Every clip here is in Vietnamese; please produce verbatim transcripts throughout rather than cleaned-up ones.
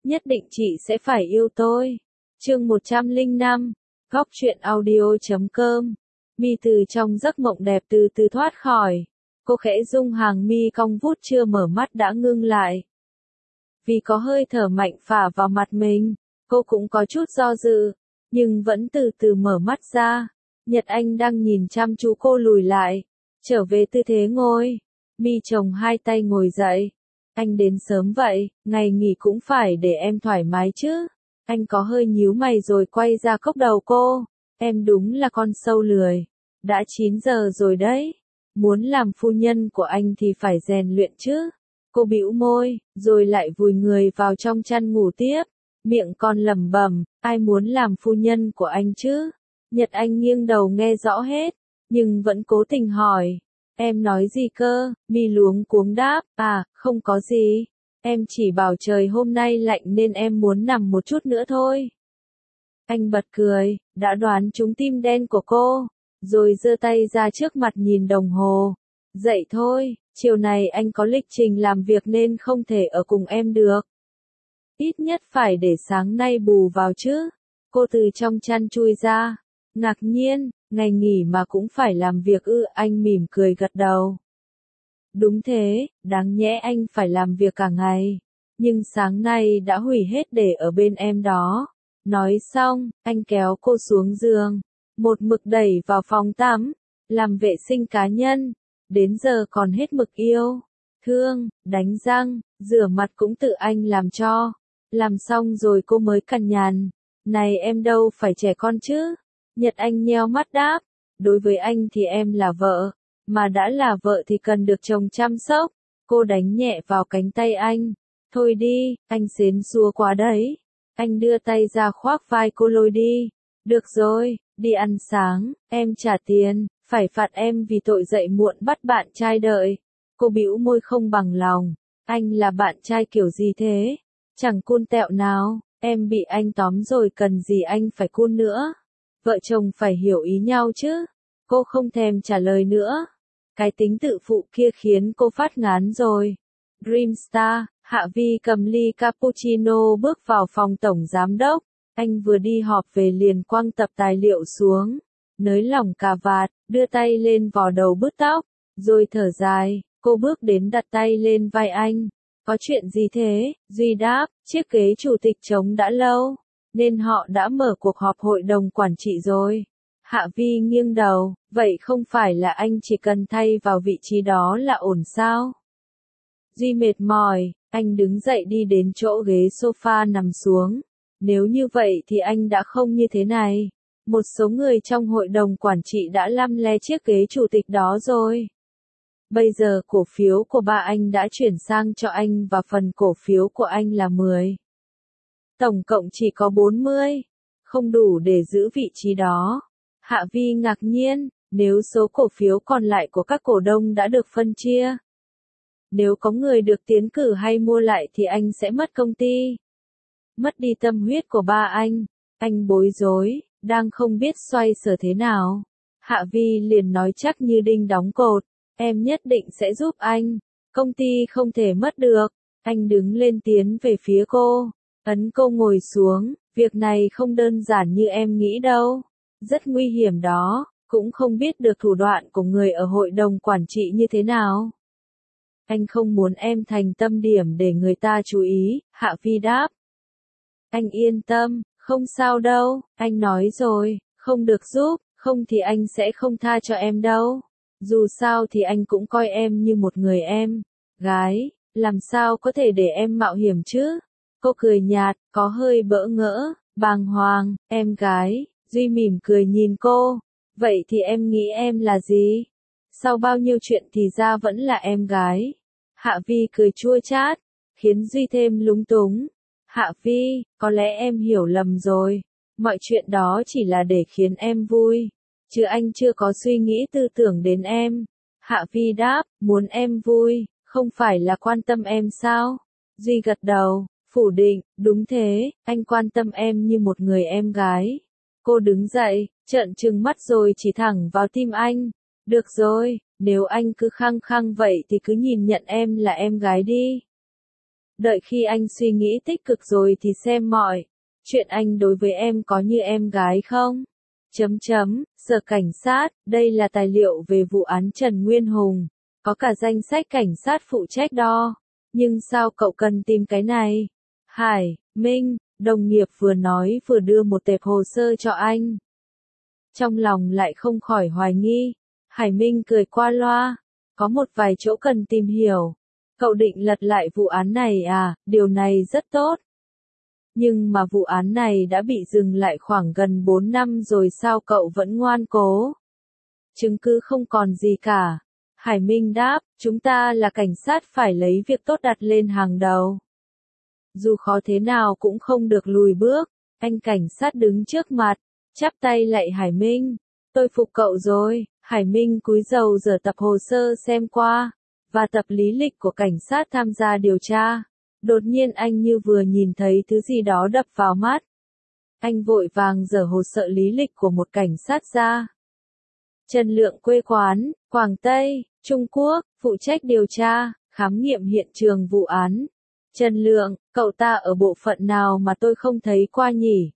nhất định chị sẽ phải yêu tôi. Chương một trăm lẻ năm, Góc truyện audio.com. Mi từ trong giấc mộng đẹp từ từ thoát khỏi. Cô khẽ rung hàng mi cong vút chưa mở mắt đã ngưng lại. Vì có hơi thở mạnh phả vào mặt mình, cô cũng có chút do dự, nhưng vẫn từ từ mở mắt ra. Nhật Anh đang nhìn chăm chú cô lùi lại, trở về tư thế ngồi. Mi chồng hai tay ngồi dậy. Anh đến sớm vậy, ngày nghỉ cũng phải để em thoải mái chứ. Anh có hơi nhíu mày rồi quay ra cốc đầu cô. Em đúng là con sâu lười. Đã chín giờ rồi đấy. Muốn làm phu nhân của anh thì phải rèn luyện chứ. Cô bĩu môi, rồi lại vùi người vào trong chăn ngủ tiếp. Miệng còn lẩm bẩm, ai muốn làm phu nhân của anh chứ? Nhật Anh nghiêng đầu nghe rõ hết, nhưng vẫn cố tình hỏi. Em nói gì cơ? Mi luống cuống đáp, à, không có gì. Em chỉ bảo trời hôm nay lạnh nên em muốn nằm một chút nữa thôi. Anh bật cười, đã đoán trúng tim đen của cô, rồi giơ tay ra trước mặt nhìn đồng hồ. Dậy thôi, chiều này anh có lịch trình làm việc nên không thể ở cùng em được. Ít nhất phải để sáng nay bù vào chứ. Cô từ trong chăn chui ra. Ngạc nhiên, ngày nghỉ mà cũng phải làm việc ư? Anh mỉm cười gật đầu. Đúng thế, đáng nhẽ anh phải làm việc cả ngày. Nhưng sáng nay đã hủy hết để ở bên em đó. Nói xong, anh kéo cô xuống giường. Một mực đẩy vào phòng tắm. Làm vệ sinh cá nhân. Đến giờ còn hết mực yêu. Thương, đánh răng, rửa mặt cũng tự anh làm cho. Làm xong rồi cô mới cằn nhằn. Này em đâu phải trẻ con chứ. Nhật Anh nheo mắt đáp. Đối với anh thì em là vợ. Mà đã là vợ thì cần được chồng chăm sóc. Cô đánh nhẹ vào cánh tay anh. Thôi đi, anh xến xua quá đấy. Anh đưa tay ra khoác vai cô lôi đi. Được rồi, đi ăn sáng, em trả tiền. Phải phạt em vì tội dậy muộn bắt bạn trai đợi. Cô bĩu môi không bằng lòng. Anh là bạn trai kiểu gì thế? Chẳng cun tẹo nào. Em bị anh tóm rồi cần gì anh phải cun nữa. Vợ chồng phải hiểu ý nhau chứ. Cô không thèm trả lời nữa. Cái tính tự phụ kia khiến cô phát ngán rồi. Dreamstar, Hạ Vi cầm ly cappuccino bước vào phòng tổng giám đốc. Anh vừa đi họp về liền quăng tập tài liệu xuống. Nới lỏng cà vạt, đưa tay lên vò đầu bứt tóc. Rồi thở dài, cô bước đến đặt tay lên vai anh. Có chuyện gì thế? Duy đáp, chiếc ghế chủ tịch trống đã lâu. Nên họ đã mở cuộc họp hội đồng quản trị rồi. Hạ Vi nghiêng đầu, vậy không phải là anh chỉ cần thay vào vị trí đó là ổn sao? Duy mệt mỏi, anh đứng dậy đi đến chỗ ghế sofa nằm xuống. Nếu như vậy thì anh đã không như thế này. Một số người trong hội đồng quản trị đã lăm le chiếc ghế chủ tịch đó rồi. Bây giờ cổ phiếu của ba anh đã chuyển sang cho anh và phần cổ phiếu của anh là mười. Tổng cộng chỉ có bốn mươi. Không đủ để giữ vị trí đó. Hạ Vi ngạc nhiên, nếu số cổ phiếu còn lại của các cổ đông đã được phân chia. Nếu có người được tiến cử hay mua lại thì anh sẽ mất công ty. Mất đi tâm huyết của ba anh. Anh bối rối, đang không biết xoay sở thế nào. Hạ Vi liền nói chắc như đinh đóng cột. Em nhất định sẽ giúp anh. Công ty không thể mất được. Anh đứng lên tiến về phía cô. Ấn cô ngồi xuống. Việc này không đơn giản như em nghĩ đâu. Rất nguy hiểm đó. Cũng không biết được thủ đoạn của người ở hội đồng quản trị như thế nào. Anh không muốn em thành tâm điểm để người ta chú ý. Hạ Vi đáp. Anh yên tâm, không sao đâu. Anh nói rồi, không được giúp, không thì anh sẽ không tha cho em đâu. Dù sao thì anh cũng coi em như một người em gái, làm sao có thể để em mạo hiểm chứ? Cô cười nhạt, có hơi bỡ ngỡ, bàng hoàng. Em gái. Duy mỉm cười nhìn cô. Vậy thì em nghĩ em là gì? Sau bao nhiêu chuyện thì ra vẫn là em gái. Hạ Vi cười chua chát, khiến Duy thêm lúng túng. Hạ Vi, có lẽ em hiểu lầm rồi. Mọi chuyện đó chỉ là để khiến em vui. Chứ anh chưa có suy nghĩ tư tưởng đến em. Hạ Vi đáp, muốn em vui, không phải là quan tâm em sao? Duy gật đầu, phủ định, đúng thế, anh quan tâm em như một người em gái. Cô đứng dậy, trợn trừng mắt rồi chỉ thẳng vào tim anh. Được rồi, nếu anh cứ khăng khăng vậy thì cứ nhìn nhận em là em gái đi. Đợi khi anh suy nghĩ tích cực rồi thì xem mọi chuyện anh đối với em có như em gái không? Chấm chấm, Sở Cảnh sát, đây là tài liệu về vụ án Trần Nguyên Hùng. Có cả danh sách cảnh sát phụ trách đó. Nhưng sao cậu cần tìm cái này? Hải Minh, đồng nghiệp vừa nói vừa đưa một tệp hồ sơ cho anh. Trong lòng lại không khỏi hoài nghi. Hải Minh cười qua loa. Có một vài chỗ cần tìm hiểu. Cậu định lật lại vụ án này à, điều này rất tốt. Nhưng mà vụ án này đã bị dừng lại khoảng gần bốn năm rồi sao cậu vẫn ngoan cố? Chứng cứ không còn gì cả. Hải Minh đáp, chúng ta là cảnh sát phải lấy việc tốt đặt lên hàng đầu. Dù khó thế nào cũng không được lùi bước. Anh cảnh sát đứng trước mặt, chắp tay lạy Hải Minh. Tôi phục cậu rồi. Hải Minh cúi đầu dở tập hồ sơ xem qua, và tập lý lịch của cảnh sát tham gia điều tra. Đột nhiên anh như vừa nhìn thấy thứ gì đó đập vào mắt. Anh vội vàng dở hồ sơ lý lịch của một cảnh sát ra. Trần Lượng quê quán, Quảng Tây, Trung Quốc, phụ trách điều tra, khám nghiệm hiện trường vụ án. Trần Lượng, cậu ta ở bộ phận nào mà tôi không thấy qua nhỉ?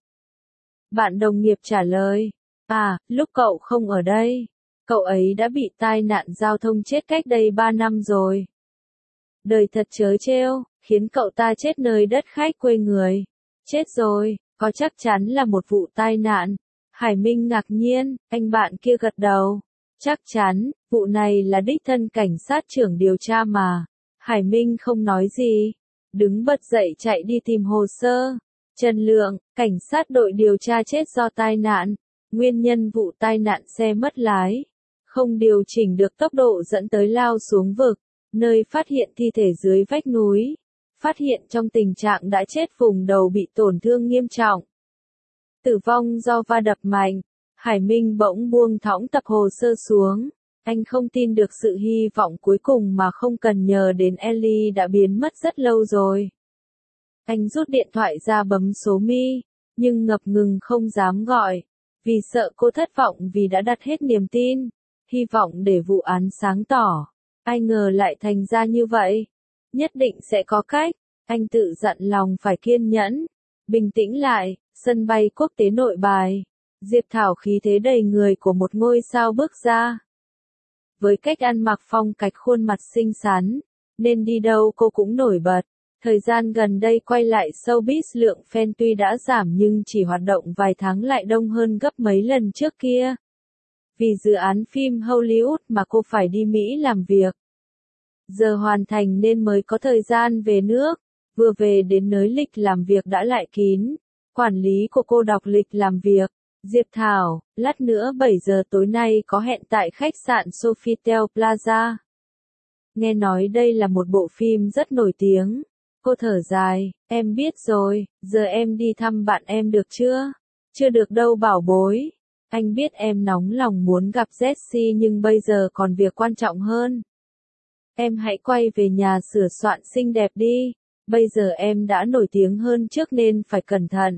Bạn đồng nghiệp trả lời. À, lúc cậu không ở đây. Cậu ấy đã bị tai nạn giao thông chết cách đây ba năm rồi. Đời thật trớ trêu, khiến cậu ta chết nơi đất khách quê người. Chết rồi, có chắc chắn là một vụ tai nạn. Hải Minh ngạc nhiên, anh bạn kia gật đầu. Chắc chắn, vụ này là đích thân cảnh sát trưởng điều tra mà. Hải Minh không nói gì. Đứng bật dậy chạy đi tìm hồ sơ. Trần Lượng, cảnh sát đội điều tra chết do tai nạn. Nguyên nhân vụ tai nạn xe mất lái. Không điều chỉnh được tốc độ dẫn tới lao xuống vực. Nơi phát hiện thi thể dưới vách núi. Phát hiện trong tình trạng đã chết, vùng đầu bị tổn thương nghiêm trọng. Tử vong do va đập mạnh. Hải Minh bỗng buông thõng tập hồ sơ xuống. Anh không tin được sự hy vọng cuối cùng mà không cần nhờ đến Ellie đã biến mất rất lâu rồi. Anh rút điện thoại ra bấm số Mi, nhưng ngập ngừng không dám gọi, vì sợ cô thất vọng vì đã đặt hết niềm tin, hy vọng để vụ án sáng tỏ. Ai ngờ lại thành ra như vậy. Nhất định sẽ có cách. Anh tự dặn lòng phải kiên nhẫn, bình tĩnh lại. Sân bay quốc tế Nội Bài. Diệp Thảo khí thế đầy người của một ngôi sao bước ra. Với cách ăn mặc phong cách khuôn mặt xinh xắn, nên đi đâu cô cũng nổi bật. Thời gian gần đây quay lại showbiz, lượng fan tuy đã giảm nhưng chỉ hoạt động vài tháng lại đông hơn gấp mấy lần trước kia. Vì dự án phim Hollywood mà cô phải đi Mỹ làm việc. Giờ hoàn thành nên mới có thời gian về nước. Vừa về đến nơi lịch làm việc đã lại kín. Quản lý của cô đọc lịch làm việc. Diệp Thảo, lát nữa bảy giờ tối nay có hẹn tại khách sạn Sofitel Plaza. Nghe nói đây là một bộ phim rất nổi tiếng. Cô thở dài, em biết rồi, giờ em đi thăm bạn em được chưa? Chưa được đâu bảo bối. Anh biết em nóng lòng muốn gặp Jessie nhưng bây giờ còn việc quan trọng hơn. Em hãy quay về nhà sửa soạn xinh đẹp đi. Bây giờ em đã nổi tiếng hơn trước nên phải cẩn thận.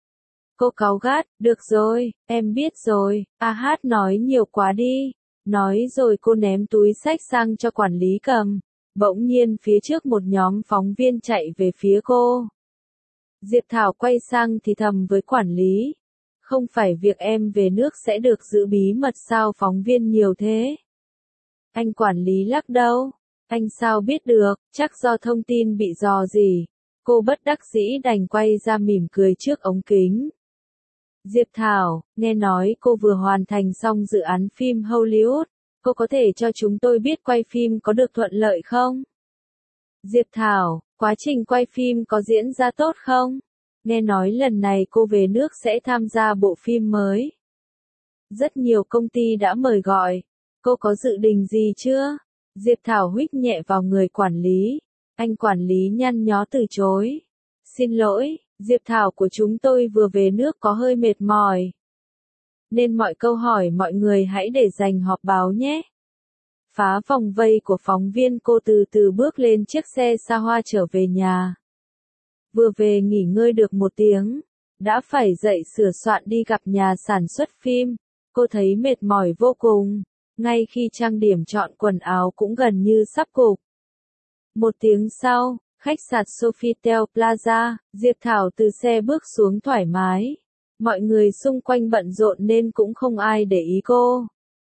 Cô cáu gắt, được rồi, em biết rồi. A Hát nói nhiều quá đi. Nói rồi cô ném túi xách sang cho quản lý cầm. Bỗng nhiên phía trước một nhóm phóng viên chạy về phía cô. Diệp Thảo quay sang thì thầm với quản lý. Không phải việc em về nước sẽ được giữ bí mật sao, phóng viên nhiều thế? Anh quản lý lắc đầu. Anh sao biết được, chắc do thông tin bị dò gì. Cô bất đắc dĩ đành quay ra mỉm cười trước ống kính. Diệp Thảo, nghe nói cô vừa hoàn thành xong dự án phim Hollywood. Cô có thể cho chúng tôi biết quay phim có được thuận lợi không? Diệp Thảo, quá trình quay phim có diễn ra tốt không? Nghe nói lần này cô về nước sẽ tham gia bộ phim mới. Rất nhiều công ty đã mời gọi. Cô có dự định gì chưa? Diệp Thảo huých nhẹ vào người quản lý. Anh quản lý nhăn nhó từ chối. Xin lỗi, Diệp Thảo của chúng tôi vừa về nước có hơi mệt mỏi. Nên mọi câu hỏi mọi người hãy để dành họp báo nhé. Phá vòng vây của phóng viên, cô từ từ bước lên chiếc xe xa hoa trở về nhà. Vừa về nghỉ ngơi được một tiếng, đã phải dậy sửa soạn đi gặp nhà sản xuất phim. Cô thấy mệt mỏi vô cùng, ngay khi trang điểm chọn quần áo cũng gần như sắp gục. Một tiếng sau, Khách sạn Sofitel Plaza, Diệp Thảo từ xe bước xuống thoải mái. Mọi người xung quanh bận rộn nên cũng không ai để ý cô.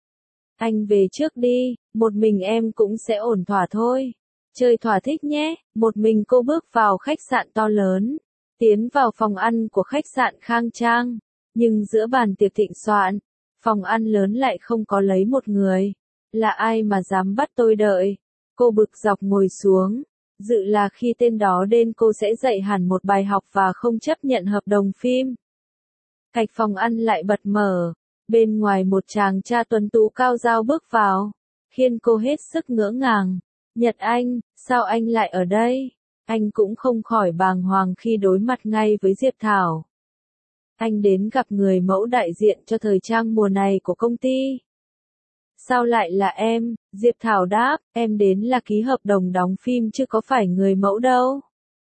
Anh về trước đi, một mình em cũng sẽ ổn thỏa thôi. Chơi thỏa thích nhé, một mình cô bước vào khách sạn to lớn. Tiến vào phòng ăn của khách sạn khang trang. Nhưng giữa bàn tiệc thịnh soạn, phòng ăn lớn lại không có lấy một người. Là ai mà dám bắt tôi đợi? Cô bực dọc ngồi xuống. Dự là khi tên đó đến cô sẽ dạy hẳn một bài học và không chấp nhận hợp đồng phim. Cạch phòng ăn lại bật mở. Bên ngoài một chàng cha tuấn tú cao rao bước vào. Khiến cô hết sức ngỡ ngàng. Nhật Anh, sao anh lại ở đây? Anh cũng không khỏi bàng hoàng khi đối mặt ngay với Diệp Thảo. Anh đến gặp người mẫu đại diện cho thời trang mùa này của công ty. Sao lại là em? Diệp Thảo đáp, em đến là ký hợp đồng đóng phim chứ có phải người mẫu đâu.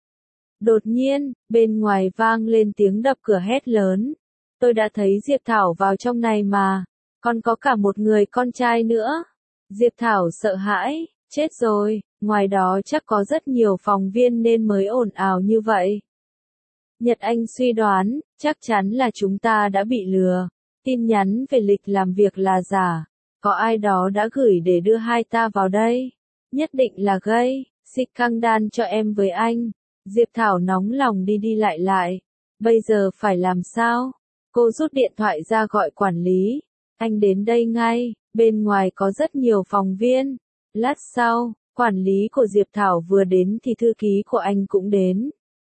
Đột nhiên, bên ngoài vang lên tiếng đập cửa hét lớn. Tôi đã thấy Diệp Thảo vào trong này mà, còn có cả một người con trai nữa. Diệp Thảo sợ hãi, chết rồi, ngoài đó chắc có rất nhiều phóng viên nên mới ồn ào như vậy. Nhật Anh suy đoán, chắc chắn là chúng ta đã bị lừa. Tin nhắn về lịch làm việc là giả. Có ai đó đã gửi để đưa hai ta vào đây. Nhất định là gây xích căng đan cho em với anh. Diệp Thảo nóng lòng đi đi lại lại. Bây giờ phải làm sao? Cô rút điện thoại ra gọi quản lý. Anh đến đây ngay, bên ngoài có rất nhiều phóng viên. Lát sau, quản lý của Diệp Thảo vừa đến thì thư ký của anh cũng đến.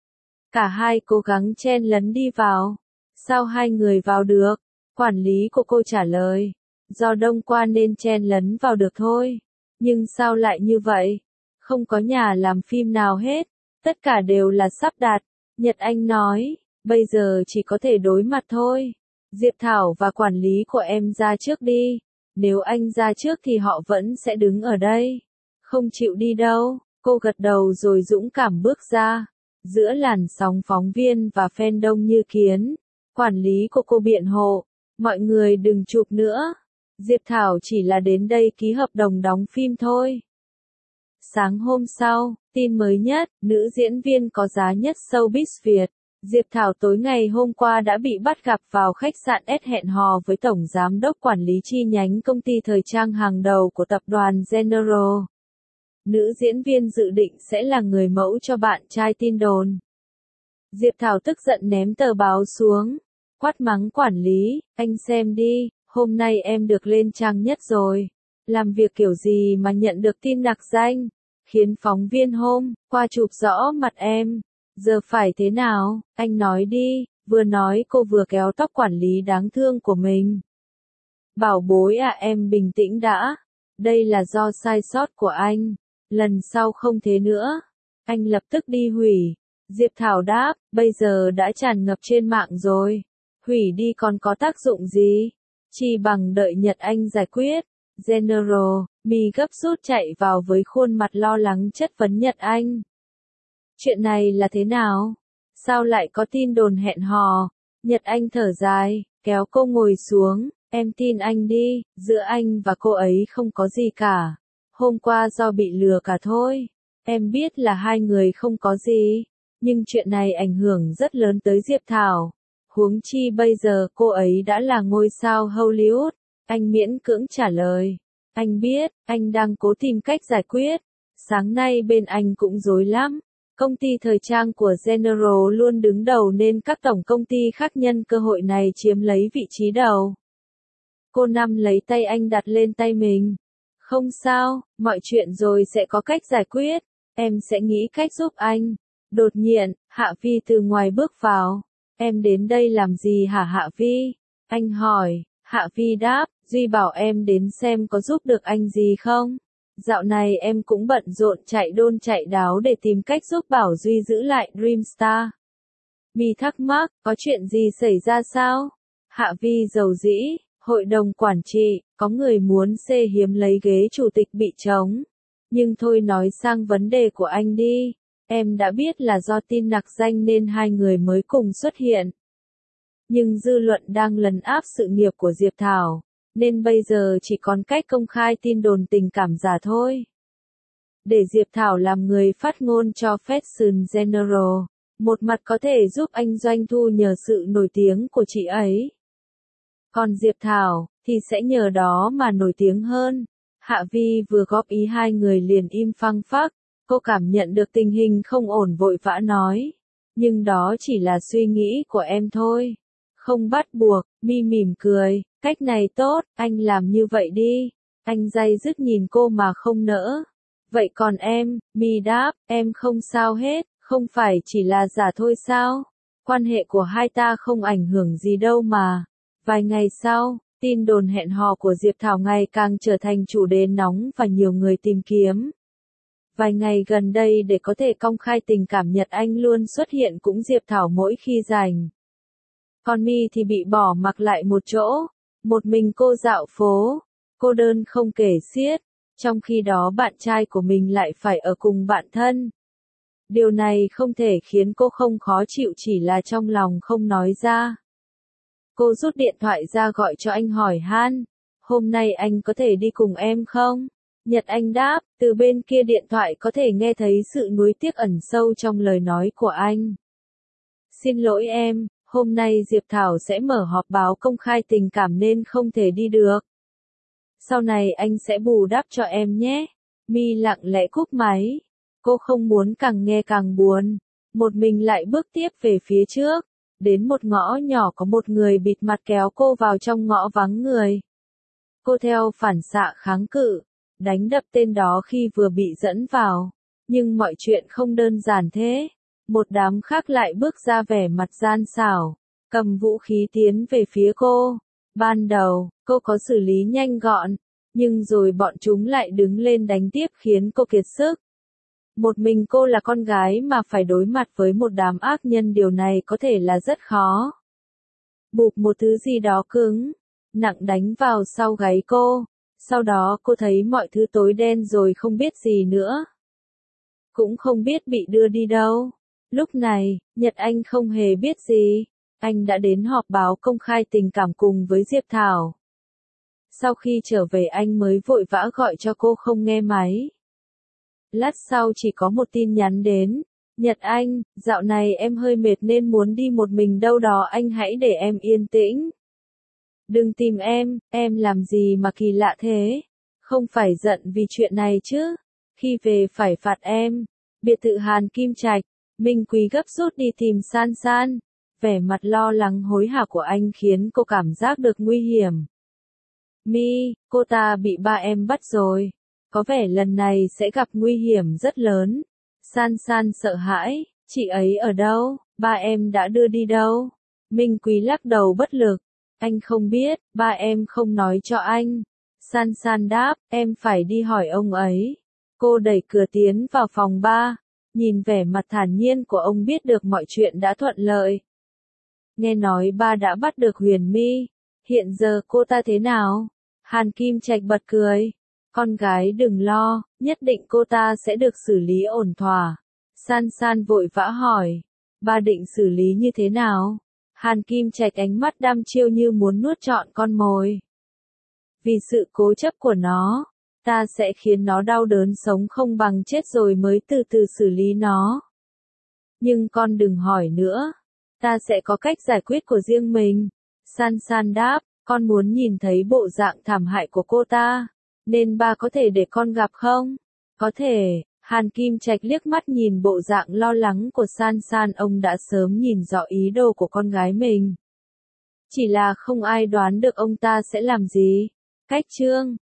Cả hai cố gắng chen lấn đi vào. Sao hai người vào được? Quản lý của cô trả lời. Do đông qua nên chen lấn vào được thôi. Nhưng sao lại như vậy? Không có nhà làm phim nào hết. Tất cả đều là sắp đặt. Nhật Anh nói, bây giờ chỉ có thể đối mặt thôi. Diệp Thảo và quản lý của em ra trước đi. Nếu anh ra trước thì họ vẫn sẽ đứng ở đây. Không chịu đi đâu. Cô gật đầu rồi dũng cảm bước ra. Giữa làn sóng phóng viên và fan đông như kiến. Quản lý của cô biện hộ. Mọi người đừng chụp nữa. Diệp Thảo chỉ là đến đây ký hợp đồng đóng phim thôi. Sáng hôm sau, tin mới nhất, nữ diễn viên có giá nhất showbiz Việt. Diệp Thảo tối ngày hôm qua đã bị bắt gặp vào khách sạn S hẹn hò với Tổng Giám đốc Quản lý chi nhánh công ty thời trang hàng đầu của tập đoàn General. Nữ diễn viên dự định sẽ là người mẫu cho bạn trai tin đồn. Diệp Thảo tức giận ném tờ báo xuống, quát mắng quản lý, anh xem đi, hôm nay em được lên trang nhất rồi. Làm việc kiểu gì mà nhận được tin nặc danh, khiến phóng viên hôm qua chụp rõ mặt em. Giờ phải thế nào, anh nói đi, vừa nói cô vừa kéo tóc quản lý đáng thương của mình. Bảo bối à, em bình tĩnh đã, đây là do sai sót của anh, lần sau không thế nữa. Anh lập tức đi hủy. Diệp Thảo đáp, bây giờ đã tràn ngập trên mạng rồi. Hủy đi còn có tác dụng gì? Chỉ bằng đợi Nhật Anh giải quyết. General, Mi gấp rút chạy vào với khuôn mặt lo lắng chất vấn Nhật Anh. Chuyện này là thế nào? Sao lại có tin đồn hẹn hò? Nhật Anh thở dài, kéo cô ngồi xuống. Em tin anh đi, giữa anh và cô ấy không có gì cả. Hôm qua do bị lừa cả thôi. Em biết là hai người không có gì. Nhưng chuyện này ảnh hưởng rất lớn tới Diệp Thảo. Huống chi bây giờ cô ấy đã là ngôi sao Hollywood. Anh miễn cưỡng trả lời. Anh biết, anh đang cố tìm cách giải quyết. Sáng nay bên anh cũng rối lắm. Công ty thời trang của General luôn đứng đầu nên các tổng công ty khác nhân cơ hội này chiếm lấy vị trí đầu. Cô Năm lấy tay anh đặt lên tay mình. Không sao, mọi chuyện rồi sẽ có cách giải quyết. Em sẽ nghĩ cách giúp anh. Đột nhiên, Hạ Vi từ ngoài bước vào. Em đến đây làm gì hả Hạ Vi? Anh hỏi. Hạ Vi đáp, Duy bảo em đến xem có giúp được anh gì không? Dạo này em cũng bận rộn chạy đôn chạy đáo để tìm cách giúp Bảo Duy giữ lại Dreamstar. Mi thắc mắc, có chuyện gì xảy ra sao? Hạ Vi dầu dĩ, hội đồng quản trị, có người muốn xê hiếm lấy ghế chủ tịch bị trống. Nhưng thôi nói sang vấn đề của anh đi. Em đã biết là do tin nặc danh nên hai người mới cùng xuất hiện. Nhưng dư luận đang lấn áp sự nghiệp của Diệp Thảo, nên bây giờ chỉ còn cách công khai tin đồn tình cảm giả thôi. để Diệp Thảo làm người phát ngôn cho Fashion General, một mặt có thể giúp anh doanh thu nhờ sự nổi tiếng của chị ấy. Còn Diệp Thảo, thì sẽ nhờ đó mà nổi tiếng hơn. Hạ Vi vừa góp ý hai người liền im phăng phắc, cô cảm nhận được tình hình không ổn vội vã nói. Nhưng đó chỉ là suy nghĩ của em thôi. Không bắt buộc, Mi mỉm cười, cách này tốt, anh làm như vậy đi. Anh day dứt nhìn cô mà không nỡ. Vậy còn em, Mi đáp, em không sao hết, không phải chỉ là giả thôi sao? Quan hệ của hai ta không ảnh hưởng gì đâu mà. Vài ngày sau, tin đồn hẹn hò của Diệp Thảo ngày càng trở thành chủ đề nóng và nhiều người tìm kiếm. Vài ngày gần đây để có thể công khai tình cảm Nhật Anh luôn xuất hiện cũng Diệp Thảo mỗi khi rảnh. Còn Mi thì bị bỏ mặc lại một chỗ, một mình cô dạo phố, cô đơn không kể xiết, trong khi đó bạn trai của mình lại phải ở cùng bạn thân. Điều này không thể khiến cô không khó chịu, chỉ là trong lòng không nói ra. Cô rút điện thoại ra gọi cho anh hỏi han, hôm nay anh có thể đi cùng em không? Nhật Anh đáp, từ bên kia điện thoại có thể nghe thấy sự nuối tiếc ẩn sâu trong lời nói của anh. Xin lỗi em, hôm nay Diệp Thảo sẽ mở họp báo công khai tình cảm nên không thể đi được. Sau này anh sẽ bù đắp cho em nhé. Mi lặng lẽ cúp máy. Cô không muốn càng nghe càng buồn. Một mình lại bước tiếp về phía trước. Đến một ngõ nhỏ có một người bịt mặt kéo cô vào trong ngõ vắng người. Cô theo phản xạ kháng cự, đánh đập tên đó khi vừa bị dẫn vào. Nhưng mọi chuyện không đơn giản thế. Một đám khác lại bước ra vẻ mặt gian xảo, cầm vũ khí tiến về phía cô. Ban đầu, cô có xử lý nhanh gọn, nhưng rồi bọn chúng lại đứng lên đánh tiếp khiến cô kiệt sức. Một mình cô là con gái mà phải đối mặt với một đám ác nhân, điều này có thể là rất khó. Bụp một thứ gì đó cứng, nặng đánh vào sau gáy cô, sau đó cô thấy mọi thứ tối đen rồi không biết gì nữa. Cũng không biết bị đưa đi đâu. Lúc này, Nhật Anh không hề biết gì. Anh đã đến họp báo công khai tình cảm cùng với Diệp Thảo. Sau khi trở về anh mới vội vã gọi cho cô không nghe máy. Lát sau chỉ có một tin nhắn đến. Nhật Anh, dạo này em hơi mệt nên muốn đi một mình đâu đó, anh hãy để em yên tĩnh. Đừng tìm em, em làm gì mà kỳ lạ thế? Không phải giận vì chuyện này chứ? Khi về phải phạt em. Biệt thự Hàn Kim Trạch. Minh Quý gấp rút đi tìm San San. Vẻ mặt lo lắng hối hả của anh khiến cô cảm giác được nguy hiểm. Mi, cô ta bị ba em bắt rồi. Có vẻ lần này sẽ gặp nguy hiểm rất lớn. San San sợ hãi, chị ấy ở đâu, ba em đã đưa đi đâu? Minh Quý lắc đầu bất lực. Anh không biết, ba em không nói cho anh. San San đáp, em phải đi hỏi ông ấy. Cô đẩy cửa tiến vào phòng ba. Nhìn vẻ mặt thản nhiên của ông biết được mọi chuyện đã thuận lợi. Nghe nói ba đã bắt được Huyền My. Hiện giờ cô ta thế nào? Hàn Kim Trạch bật cười. Con gái đừng lo, nhất định cô ta sẽ được xử lý ổn thỏa. San San vội vã hỏi. Ba định xử lý như thế nào? Hàn Kim Trạch ánh mắt đăm chiêu như muốn nuốt trọn con mồi. Vì sự cố chấp của nó, ta sẽ khiến nó đau đớn sống không bằng chết rồi mới từ từ xử lý nó. Nhưng con đừng hỏi nữa. Ta sẽ có cách giải quyết của riêng mình. San San đáp, con muốn nhìn thấy bộ dạng thảm hại của cô ta. Nên ba có thể để con gặp không? Có thể. Hàn Kim Trạch liếc mắt nhìn bộ dạng lo lắng của San San, ông đã sớm nhìn rõ ý đồ của con gái mình. Chỉ là không ai đoán được ông ta sẽ làm gì. Cách chương